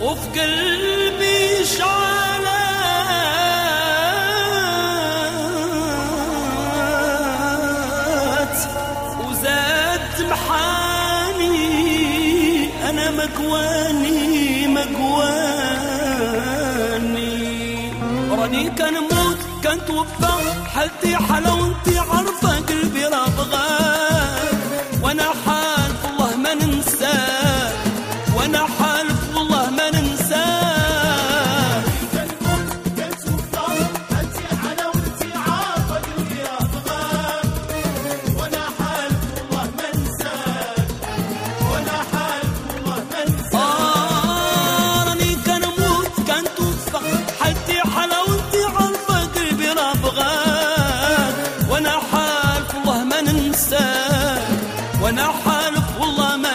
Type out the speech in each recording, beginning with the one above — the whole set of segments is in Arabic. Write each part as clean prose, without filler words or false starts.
وفي قلبي شعلات وزاد محاني أنا مقواني راني كنموت كنتوفى حالتي حلاوتي عارفة قلبي راه بغاك وانا حالف والله ما ننساك وانا حالف والله ما ننساك كنموت كنتوفى حالتي حلاوتي عارفة قلبي راه بغاك وانا حالف والله ما ننساك وانا حالف والله ما ننساك راني كنموت كنتوفى حالتي حلاوتي عارفة قلبي راه بغاك وانا حالف والله ما ننساك وانا حالف والله ما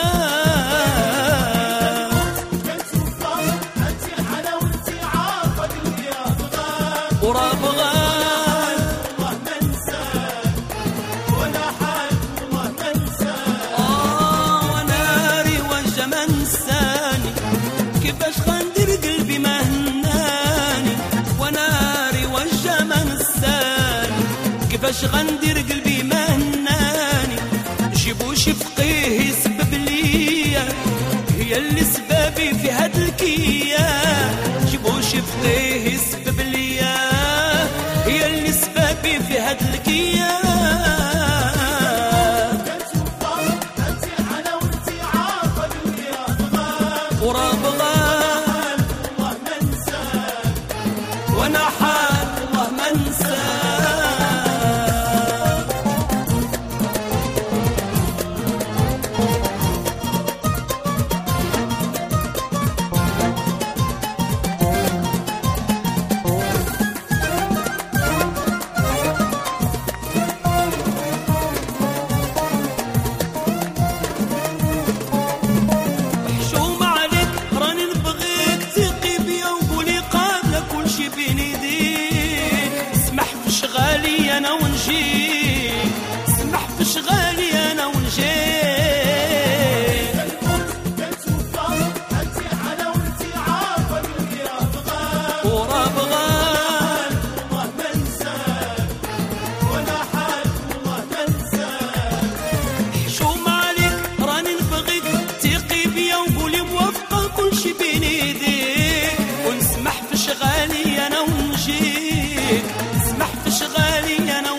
ننساك كنتوفى حالتي حلاوتي عارفة قلبي راه بغاك وراه بغاك والله ما ننساك وانا حالف والله ما ننساك وناري وجه ما نساني كيفاش غندير قلبي ما هناني وناري وجه ما نساني كيفاش غندير قلبي ما هناني جيبو شي فقيه يسبب ليا هي اللي سبابي في هاد الكيا جيبو شي فقيه يسبب ليا هي اللي سبابي في هاد الكيا كنتوفى حالتي حلاوتي عارفة قلبي راه بغاك وراه بغاك والله ما ننساك وانا حال والله ما انساك حشوم عليك راني نبغيك ثقي بيا وقولي قابله كل شي بين يديك اسمح في شغالي انا ونجيك اسمح في شغالي انا ونجيك كنتوفى حالتي حلاوتي عارفة قلبي راه بغاك وراه بغاك والله ما ننساك وانا حالف والله ما ننساك حشوم عليك راني نبغيك ثقي بيا وقولي موافقه كل شي بين يديك ونسمح في شغالي انا ونجيك اسمح في شغالي انا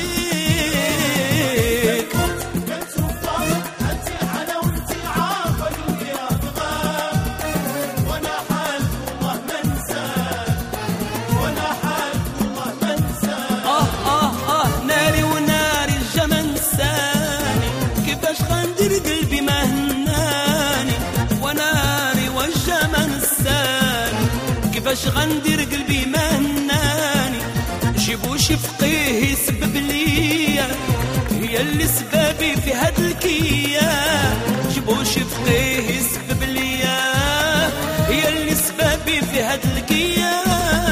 ونجيك كنتوفى حالتي حلاوتي عارفة قلبي راه بغاك وانا حالف والله ما ننساك وانا حالف والله ما ننساك ناري وناري الجمال نساني كيفاش غندير قلبي ما هناني وناري والجمال نساني كيفاش غندير قلبي ما هناني جيبو شي فقيه يسبب ليا هي اللي سبابي في هاد الكيا جيبو شي فقيه يسبب ليا هي اللي سبابي في هاد الكيا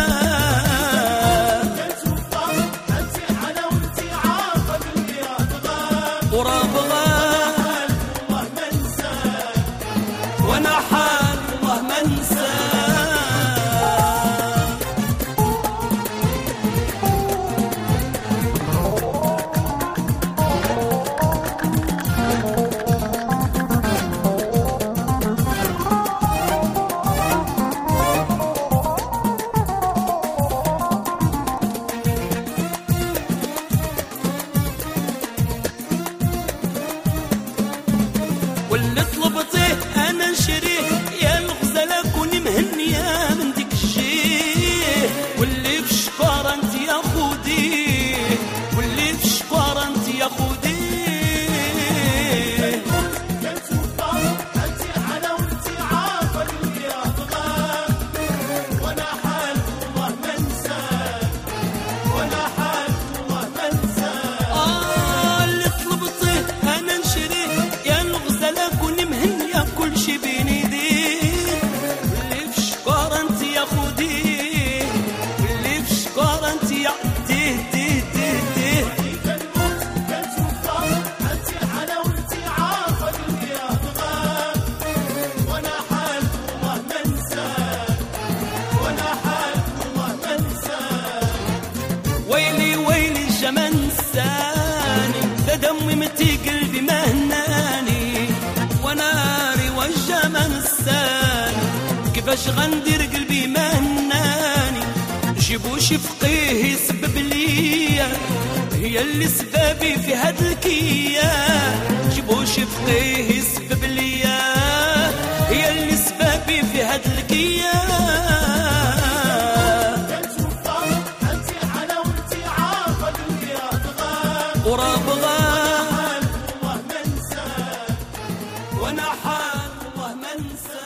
كنتوفى حالتي حلاوتي عارفة قلبي راه بغاك وراه بغاك والله ما ننساك وانا حال والله ما انساك واللي طلبتيه انا نشريه كيفاش غندير قلبي مهناني جيبو شي فقيه يسبب ليا هي اللي سبابي في هاد الكيا جيبو شي فقيه يسبب ليا هي اللي سبابي في هاد الكيا ورا بغى الله ما نسى وانا حال الله ما نسى